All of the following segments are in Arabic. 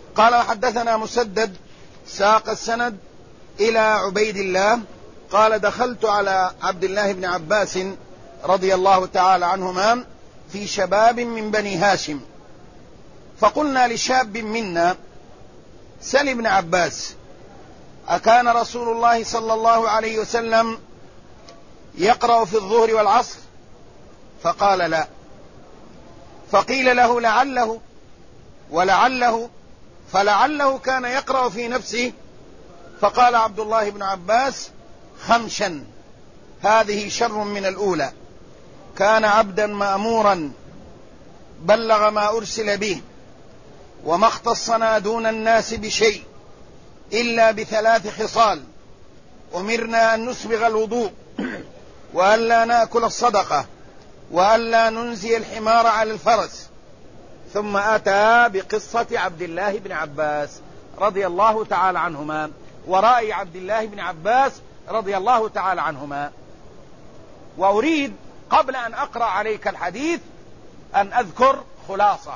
قال وحدثنا مسدد ساق السند إلى عبيد الله قال دخلت على عبد الله بن عباس رضي الله تعالى عنهما في شباب من بني هاشم، فقلنا لشاب منا سل ابن عباس أكان رسول الله صلى الله عليه وسلم يقرأ في الظهر والعصر؟ فقال لا. فقيل له لعله ولعله، فلعله كان يقرأ في نفسه. فقال عبد الله بن عباس خمشا، هذه شر من الأولى، كان عبدا مأمورا بلغ ما أرسل به، وما اختصنا دون الناس بشيء إلا بثلاث خصال: أمرنا أن نسبغ الوضوء، وأن لا نأكل الصدقة، وأن لا ننزي الحمار على الفرس. ثم أتى بقصة عبد الله بن عباس رضي الله تعالى عنهما ورأي عبد الله بن عباس رضي الله تعالى عنهما. وأريد قبل أن أقرأ عليك الحديث أن أذكر خلاصة.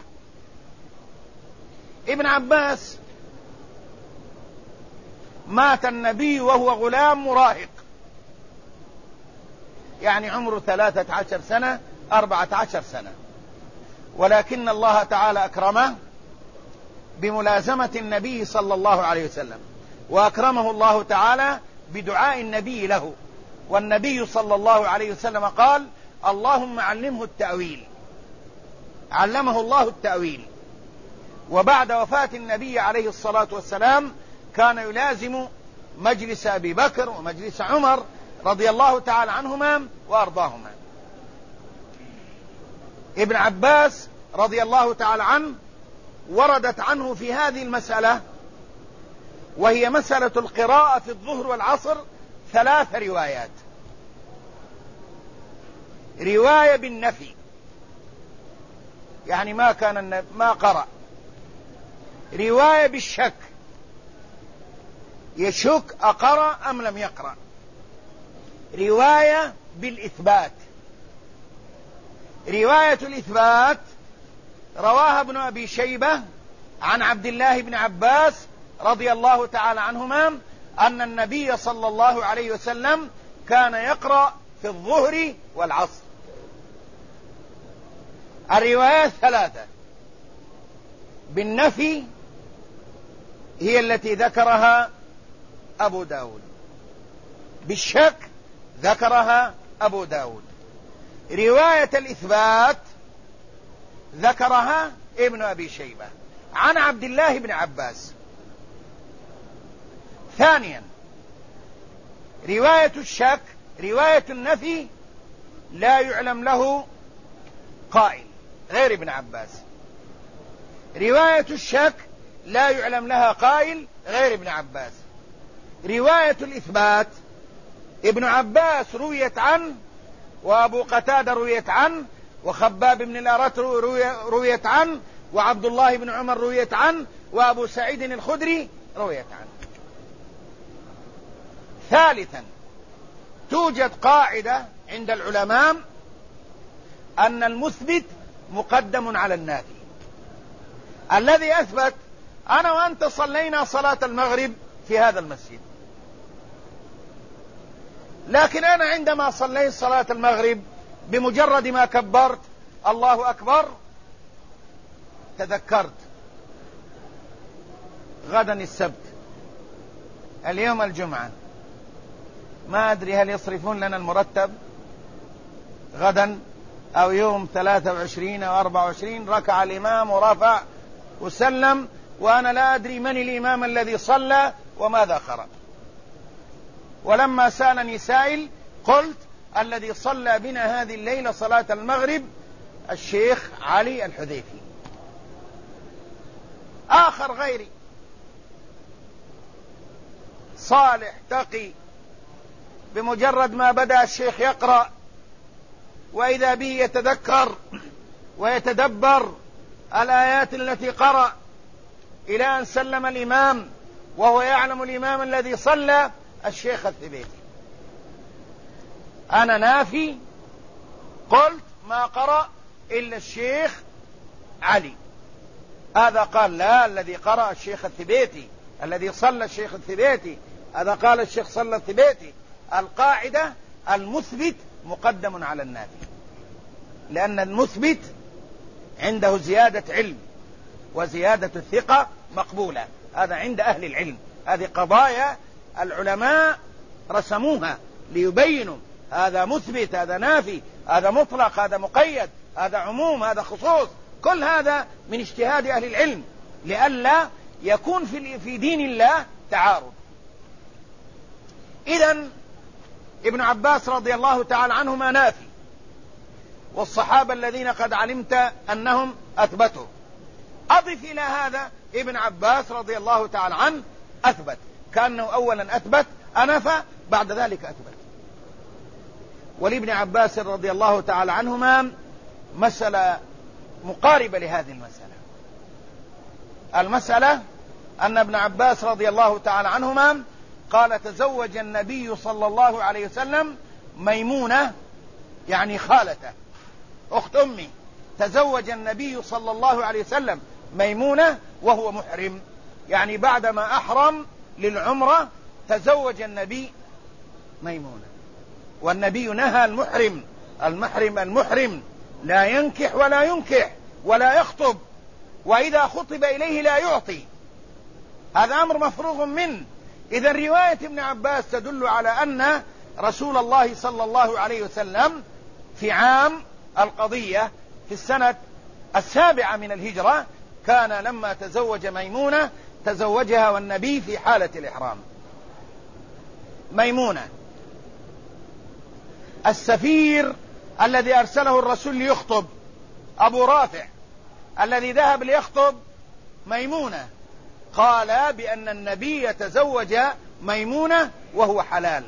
ابن عباس مات النبي وهو غلام مراهق، يعني عمره 13 سنة 14 سنة، ولكن الله تعالى أكرمه بملازمة النبي صلى الله عليه وسلم، وأكرمه الله تعالى بدعاء النبي له، والنبي صلى الله عليه وسلم قال اللهم علمه التأويل، علمه الله التأويل. وبعد وفاة النبي عليه الصلاة والسلام كان يلازم مجلس أبي بكر ومجلس عمر رضي الله تعالى عنهما وأرضاهما. ابن عباس رضي الله تعالى عنه وردت عنه في هذه المسألة، وهي مسألة القراءة في الظهر والعصر، 3 روايات: رواية بالنفي، يعني ما قرأ; رواية بالشك، يشك أقرأ أم لم يقرأ; رواية بالإثبات. رواية الإثبات رواها ابن أبي شيبة عن عبد الله بن عباس رضي الله تعالى عنهما أن النبي صلى الله عليه وسلم كان يقرأ في الظهر والعصر. الروايات 3: بالنفي هي التي ذكرها أبو داود، بالشك ذكرها أبو داود، رواية الإثبات ذكرها ابن أبي شيبة عن عبد الله بن عباس. ثانيا رواية الشك، رواية النفي لا يعلم له قائل غير ابن عباس، رواية الشك لا يعلم لها قائل غير ابن عباس. رواية الإثبات ابن عباس رويت عنه، وأبو قتادة رويت عنه، وخباب بن الأرت رويت عنه، وعبد الله بن عمر رويت عنه، وأبو سعيد الخدري رويت عنه. ثالثا توجد قاعدة عند العلماء أن المثبت مقدم على النافي. الذي أثبت: أنا وأنت صلينا صلاة المغرب في هذا المسجد، لكن أنا عندما صليت صلاة المغرب بمجرد ما كبرت الله أكبر تذكرت غدا السبت، اليوم الجمعة، ما أدري هل يصرفون لنا المرتب غدا أو يوم 23 أو 24. ركع الإمام ورفع وسلم، وأنا لا أدري من الإمام الذي صلى وماذا قرأ. ولما سألني سائل قلت: الذي صلى بنا هذه الليلة صلاة المغرب الشيخ علي الحذيفي. آخر غيري صالح تقي، بمجرد ما بدأ الشيخ يقرأ وإذا به يتذكر ويتدبر الآيات التي قرأ إلى أن سلم الإمام وهو يعلم الإمام الذي صلى الشيخ الثبيتي. أنا نافي، قلت ما قرأ إلا الشيخ علي. هذا قال لا، الذي قرأ الشيخ الثبيتي، الذي صلى الشيخ الثبيتي، هذا قال الشيخ صلى الثبيتي. القاعدة المثبت مقدم على النافي، لأن المثبت عنده زيادة علم وزيادة الثقة مقبولة، هذا عند أهل العلم. هذه قضايا العلماء رسموها ليبينوا هذا مثبت، هذا نافي، هذا مطلق، هذا مقيد، هذا عموم، هذا خصوص. كل هذا من اجتهاد أهل العلم لئلا يكون في دين الله تعارض. إذن ابن عباس رضي الله تعالى عنهما نافي، والصحابة الذين قد علمت أنهم أثبتوا. أضف إلى هذا ابن عباس رضي الله تعالى عنه أثبت، كأنه أولا أثبت أنفى بعد ذلك أثبت. ولابن عباس رضي الله تعالى عنهما مسألة مقاربة لهذه المسألة. المسألة أن ابن عباس رضي الله تعالى عنهما قال تزوج النبي صلى الله عليه وسلم ميمونة، يعني خالته أخت أمي، تزوج النبي صلى الله عليه وسلم ميمونة وهو محرم، يعني بعدما أحرم للعمرة تزوج النبي ميمونة. والنبي نهى المحرم لا ينكح ولا ينكح ولا يخطب، وإذا خطب إليه لا يعطي، هذا أمر مفروغ منه. إذا رواية ابن عباس تدل على أن رسول الله صلى الله عليه وسلم في عام القضية في السنة 7 من الهجرة كان لما تزوج ميمونة تزوجها والنبي في حالة الإحرام. ميمونة السفير الذي أرسله الرسول ليخطب أبو رافع الذي ذهب ليخطب ميمونة قال بأن النبي يتزوج ميمونة وهو حلال.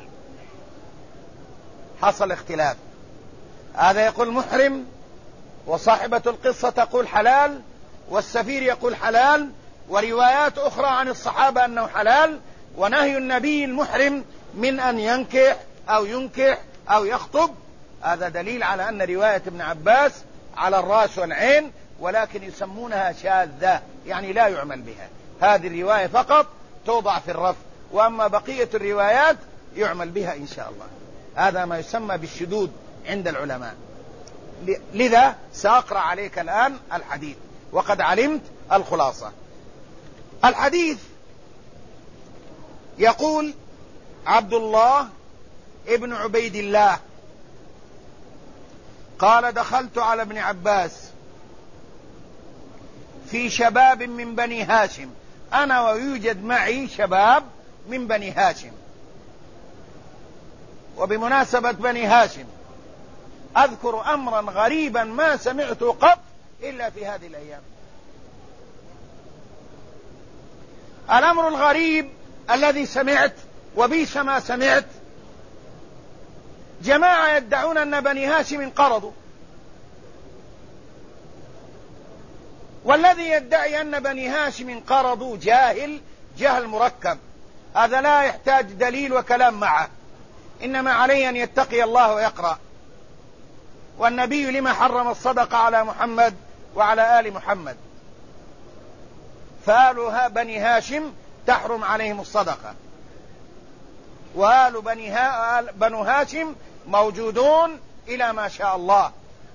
حصل اختلاف، هذا يقول محرم، وصاحبة القصة تقول حلال، والسفير يقول حلال، وروايات أخرى عن الصحابة أنه حلال. ونهي النبي المحرم من أن ينكح أو يخطب، هذا دليل على أن رواية ابن عباس على الرأس والعين، ولكن يسمونها شاذة، يعني لا يعمل بها. هذه الرواية فقط توضع في الرف، وأما بقية الروايات يعمل بها إن شاء الله. هذا ما يسمى بالشذوذ عند العلماء. لذا سأقرأ عليك الآن الحديث وقد علمت الخلاصة. الحديث يقول عبد الله ابن عبيد الله قال دخلت على ابن عباس في شباب من بني هاشم، أنا ويوجد معي شباب من بني هاشم. وبمناسبة بني هاشم أذكر أمرا غريبا ما سمعته قط إلا في هذه الأيام. الأمر الغريب الذي سمعت وبيس ما سمعت، جماعة يدعون أن بني هاشم انقرضوا، والذي يدعي أن بني هاشم انقرضوا جاهل مركب، هذا لا يحتاج دليل وكلام معه، إنما عليه أن يتقي الله ويقرأ. والنبي لما حرم الصدقة على محمد وعلى آل محمد، فآل بني هاشم تحرم عليهم الصدقة، وآل بنو هاشم موجودون إلى ما شاء الله.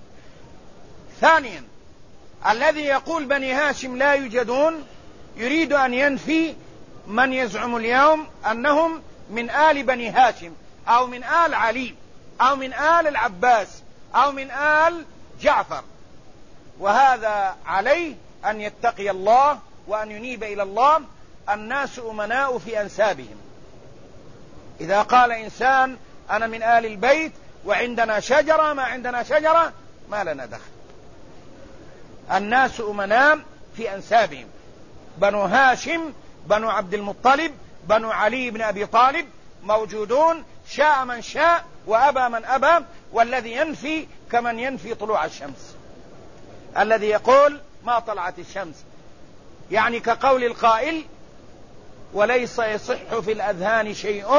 ثانيا الذي يقول بني هاشم لا يوجدون يريد أن ينفي من يزعم اليوم أنهم من آل بني هاشم أو من آل علي أو من آل العباس أو من آل جعفر، وهذا عليه أن يتقي الله وأن ينيب إلى الله. الناس أمناء في أنسابهم، إذا قال إنسان أنا من آل البيت وعندنا شجرة ما عندنا شجرة ما لنا دخل. الناس أمناء في أنسابهم، بنو هاشم، بنو عبد المطلب، بنو علي بن أبي طالب موجودون، شاء من شاء وأبى من أبى. والذي ينفي كمن ينفي طلوع الشمس، الذي يقول ما طلعت الشمس، يعني كقول القائل وليس يصح في الأذهان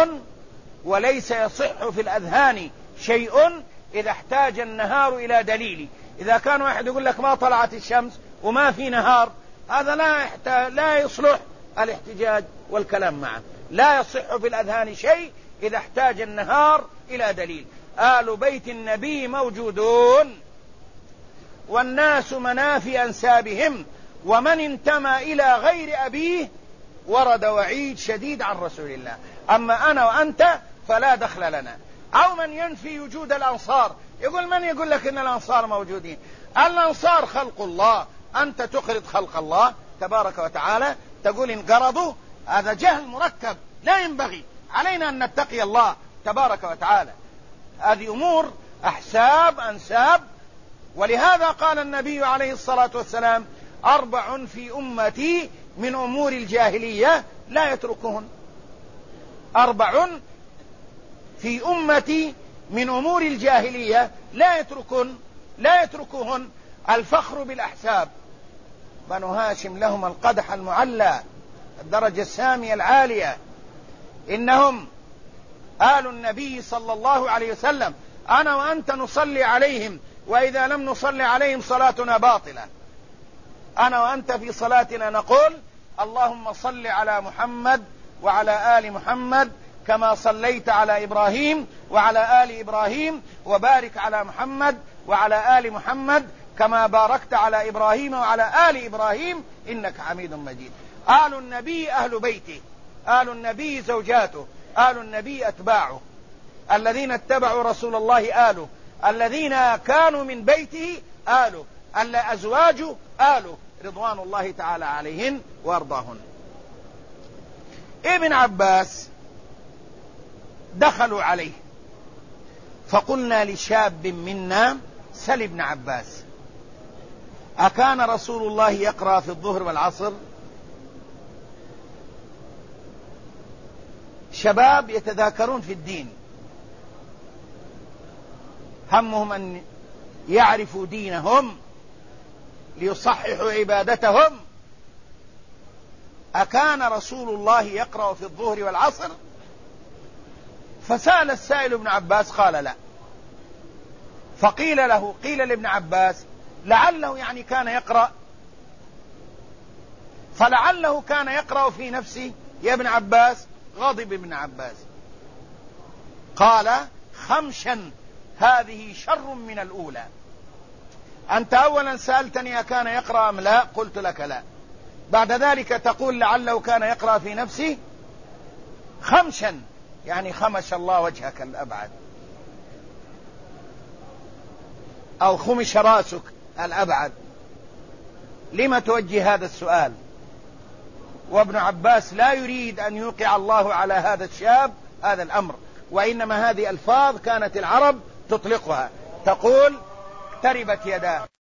شيء إذا احتاج النهار إلى دليل. إذا كان واحد يقول لك ما طلعت الشمس وما في نهار، هذا لا يصلح الاحتجاج والكلام معه، لا يصح في الأذهان شيء إذا احتاج النهار إلى دليل. آل بيت النبي موجودون، والناس منافي أنسابهم، ومن انتمى إلى غير أبيه ورد وعيد شديد عن رسول الله. أما أنا وأنت فلا دخل لنا. أو من ينفي وجود الأنصار، يقول من يقول لك إن الأنصار موجودين؟ الأنصار خلق الله، أنت تخرج خلق الله تبارك وتعالى تقول انقرضوا، هذا جهل مركب، لا ينبغي علينا أن نتقي الله تبارك وتعالى. هذه أمور أحساب أنساب. ولهذا قال النبي عليه الصلاة والسلام: 4 في أمتي من أمور الجاهلية لا يتركهن. 4 في أمتي من أمور الجاهلية لا يتركهن: الفخر بالأحساب، بنو هاشم لهم القدح المعلى، الدرجة السامية العالية، إنهم آل النبي صلى الله عليه وسلم، أنا وأنت نصلي عليهم، وإذا لم نصلي عليهم صلاتنا باطلة. أنا وأنت في صلاتنا نقول: اللهم صل على محمد وعلى آل محمد كما صليت على إبراهيم وعلى آل إبراهيم، وبارك على محمد وعلى آل محمد كما باركت على إبراهيم وعلى آل إبراهيم إنك حميد مجيد. آل النبي أهل بيته، آل النبي زوجاته، آل النبي أتباعه، الذين اتبعوا رسول الله آله، الذين كانوا من بيته آله، أزواجه آله رضوان الله تعالى عليهن وارضاهن. ابن عباس دخلوا عليه فقلنا لشاب منا: سل ابن عباس، أكان رسول الله يقرأ في الظهر والعصر؟ شباب يتذاكرون في الدين، همهم أن يعرفوا دينهم ليصححوا عبادتهم. أكان رسول الله يقرأ في الظهر والعصر؟ فسأل السائل ابن عباس قال: لا. فقيل له، قيل لابن عباس: لعله يعني كان يقرأ، فلعله كان يقرأ في نفسه يا ابن عباس. غضب ابن عباس قال: خمشا، هذه شر من الأولى. أنت أولا سألتني أكان يقرأ أم لا؟ قلت لك لا. بعد ذلك تقول لعله كان يقرأ في نفسه؟ خمشا يعني خمش الله وجهك الأبعد، أو خمش راسك الأبعد. لما توجه هذا السؤال؟ وابن عباس لا يريد أن يوقع الله على هذا الشاب هذا الأمر، وإنما هذه ألفاظ كانت العرب تطلقها، تقول: اقتربت يداه.